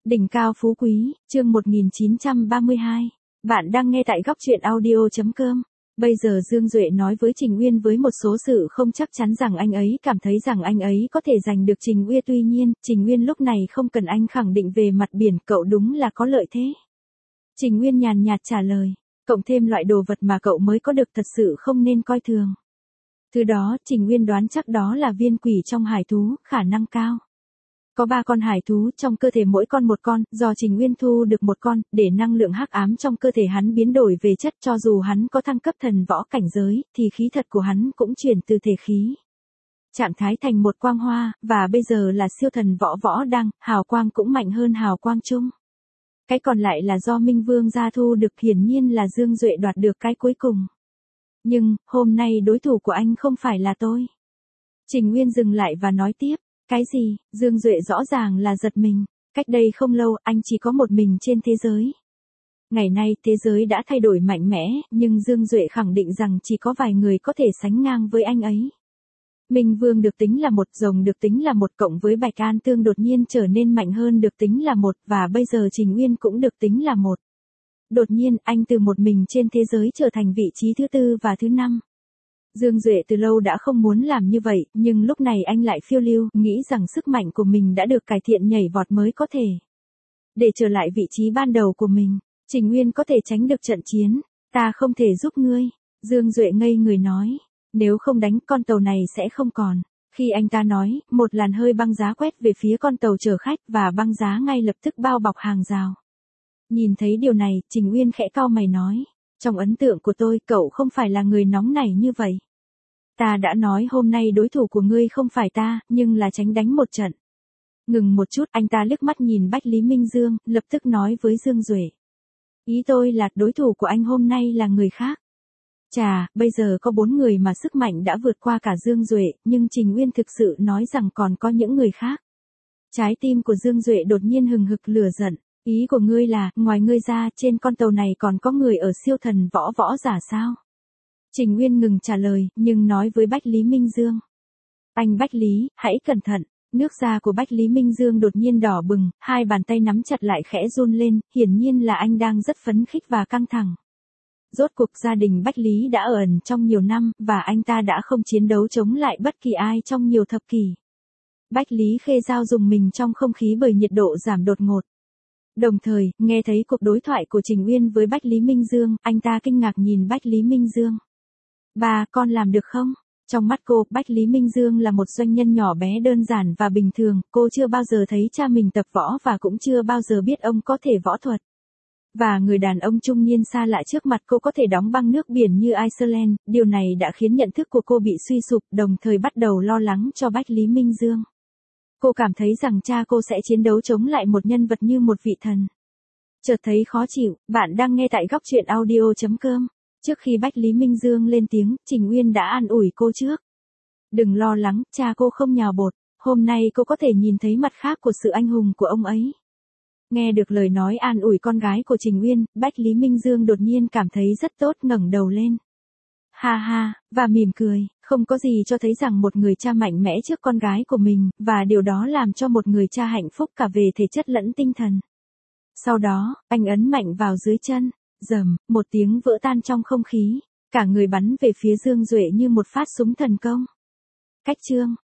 Đỉnh cao phú quý, chương 1932. Bạn đang nghe tại góc truyện audio.com. Bây giờ Dương Duệ nói với Trình Uyên với một số sự không chắc chắn rằng anh ấy cảm thấy rằng anh ấy có thể giành được Trình Uyên. Tuy nhiên, Trình Uyên lúc này không cần anh khẳng định về mặt biển, cậu đúng là có lợi thế. Trình Uyên nhàn nhạt trả lời, cộng thêm loại đồ vật mà cậu mới có được thật sự không nên coi thường. Từ đó, Trình Uyên đoán chắc đó là viên quỷ trong hải thú, khả năng cao. Có 3 con hải thú trong cơ thể mỗi con một con, do Trình Uyên thu được một con, để năng lượng hắc ám trong cơ thể hắn biến đổi về chất, cho dù hắn có thăng cấp thần võ cảnh giới, thì khí thật của hắn cũng chuyển từ thể khí trạng thái thành một quang hoa, và bây giờ là siêu thần võ đăng, hào quang cũng mạnh hơn hào quang chung. Cái còn lại là do Minh Vương gia thu được, hiển nhiên là Dương Duệ đoạt được cái cuối cùng. Nhưng, hôm nay đối thủ của anh không phải là tôi. Trình Uyên dừng lại và nói tiếp. Cái gì? Dương Duệ rõ ràng là giật mình. Cách đây không lâu, anh chỉ có một mình trên thế giới. Ngày nay, thế giới đã thay đổi mạnh mẽ, nhưng Dương Duệ khẳng định rằng chỉ có vài người có thể sánh ngang với anh ấy. Minh Vương được tính là một, rồng được tính là một, cộng với Bạch An Tương đột nhiên trở nên mạnh hơn được tính là một, và bây giờ Trình Uyên cũng được tính là một. Đột nhiên, anh từ một mình trên thế giới trở thành vị trí thứ 4 và thứ 5. Dương Duệ từ lâu đã không muốn làm như vậy, nhưng lúc này anh lại phiêu lưu, nghĩ rằng sức mạnh của mình đã được cải thiện, nhảy vọt mới có thể để trở lại vị trí ban đầu của mình. Trình Uyên có thể tránh được trận chiến, ta không thể giúp ngươi. Dương Duệ ngây người nói, nếu không đánh con tàu này sẽ không còn. Khi anh ta nói, một làn hơi băng giá quét về phía con tàu chở khách và băng giá ngay lập tức bao bọc hàng rào. Nhìn thấy điều này, Trình Uyên khẽ cau mày nói, trong ấn tượng của tôi, cậu không phải là người nóng nảy như vậy. Ta đã nói hôm nay đối thủ của ngươi không phải ta, nhưng là tránh đánh một trận. Ngừng một chút, anh ta liếc mắt nhìn Bách Lý Minh Dương, lập tức nói với Dương Duệ. Ý tôi là đối thủ của anh hôm nay là người khác. Chà, bây giờ có 4 người mà sức mạnh đã vượt qua cả Dương Duệ, nhưng Trình Uyên thực sự nói rằng còn có những người khác. Trái tim của Dương Duệ đột nhiên hừng hực lửa giận. Ý của ngươi là, ngoài ngươi ra, trên con tàu này còn có người ở siêu thần võ giả sao? Trình Uyên ngừng trả lời, nhưng nói với Bách Lý Minh Dương. Anh Bách Lý, hãy cẩn thận. Nước da của Bách Lý Minh Dương đột nhiên đỏ bừng, 2 bàn tay nắm chặt lại khẽ run lên, hiển nhiên là anh đang rất phấn khích và căng thẳng. Rốt cuộc gia đình Bách Lý đã ở ẩn trong nhiều năm, và anh ta đã không chiến đấu chống lại bất kỳ ai trong nhiều thập kỷ. Bách Lý Khê Giao dùng mình trong không khí bởi nhiệt độ giảm đột ngột. Đồng thời, nghe thấy cuộc đối thoại của Trình Uyên với Bách Lý Minh Dương, anh ta kinh ngạc nhìn Bách Lý Minh Dương. Bà, con làm được không? Trong mắt cô, Bách Lý Minh Dương là một doanh nhân nhỏ bé đơn giản và bình thường, cô chưa bao giờ thấy cha mình tập võ và cũng chưa bao giờ biết ông có thể võ thuật. Và người đàn ông trung niên xa lạ trước mặt cô có thể đóng băng nước biển như Iceland, điều này đã khiến nhận thức của cô bị suy sụp, đồng thời bắt đầu lo lắng cho Bách Lý Minh Dương. Cô cảm thấy rằng cha cô sẽ chiến đấu chống lại một nhân vật như một vị thần. Chợt thấy khó chịu, bạn đang nghe tại góc truyện audio.com. Trước khi Bách Lý Minh Dương lên tiếng, Trình Uyên đã an ủi cô trước. Đừng lo lắng, cha cô không nhào bột, hôm nay cô có thể nhìn thấy mặt khác của sự anh hùng của ông ấy. Nghe được lời nói an ủi con gái của Trình Uyên, Bách Lý Minh Dương đột nhiên cảm thấy rất tốt, ngẩng đầu lên. Ha ha, và mỉm cười, không có gì cho thấy rằng một người cha mạnh mẽ trước con gái của mình, và điều đó làm cho một người cha hạnh phúc cả về thể chất lẫn tinh thần. Sau đó, anh ấn mạnh vào dưới chân, rầm, một tiếng vỡ tan trong không khí, cả người bắn về phía Dương Duệ như một phát súng thần công. Cách chương